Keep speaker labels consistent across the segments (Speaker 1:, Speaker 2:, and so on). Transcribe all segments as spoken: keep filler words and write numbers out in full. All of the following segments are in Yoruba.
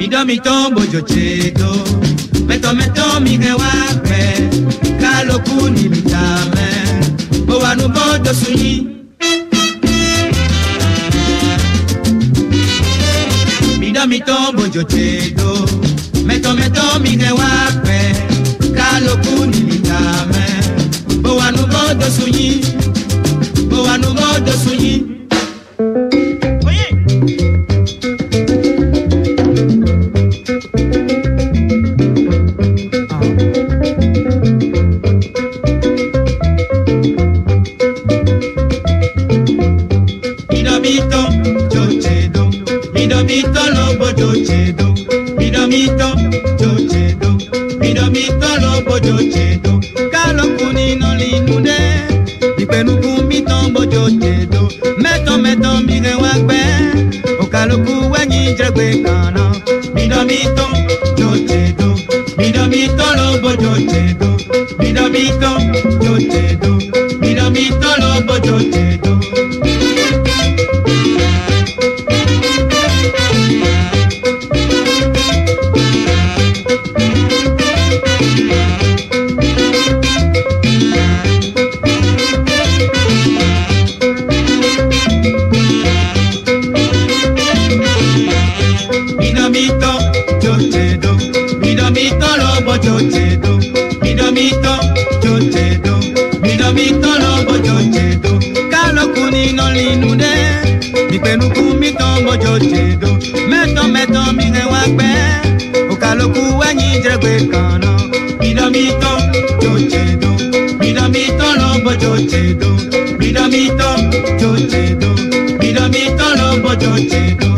Speaker 1: do mi tombo yo chedo meto meto mi gewape kalo kuni mitame bo wanu bodo sunyi mi do mi tombo yo chedo meto meto mi gewape kalo kuni mitame bo wanu bodo sunyi bo wanu bodo sunyi. Midomito lobo jochedo, midomito jochedo, midomito lobo jochedo. Kalo kuni no linude, dipenu kumi tombo jochedo. Meto meto mige wakbe, o kalo kuwenyi jagwe kana. Midomito jochedo, midomito lobo jochedo, midomito jochedo, midomito lobo jochedo. Midomito lobo jochedo, midomito jochedo, midomito lobo jochedo. Kalo kuni no linude, dipenu kumi tombo jochedo. Meto meto mige wakbe, o kalo kuwenyi jagwe kana. Midomito jochedo, midomito lobo jochedo, midomito jochedo, midomito lobo jochedo.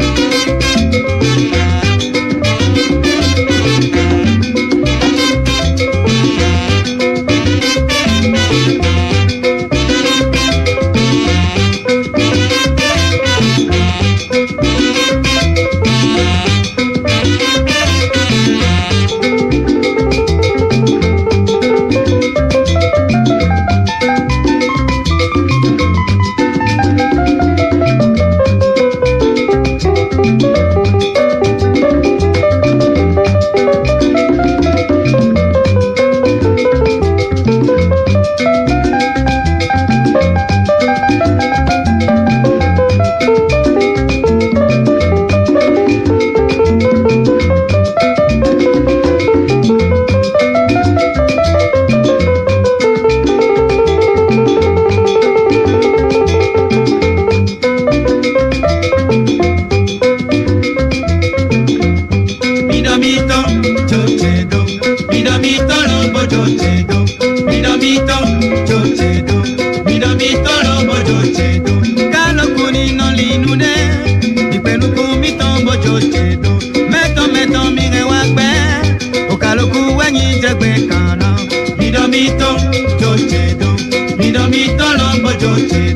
Speaker 1: Midomito lobo jochedo, midomito jochedo, midomito lobo jochedo. Kalo kuni no linude, dipenu kumi tombo jochedo. Meto meto mige wakbe, o kalo kuwenyi jagwe kana. Midomito jochedo, midomito lobo jochedo.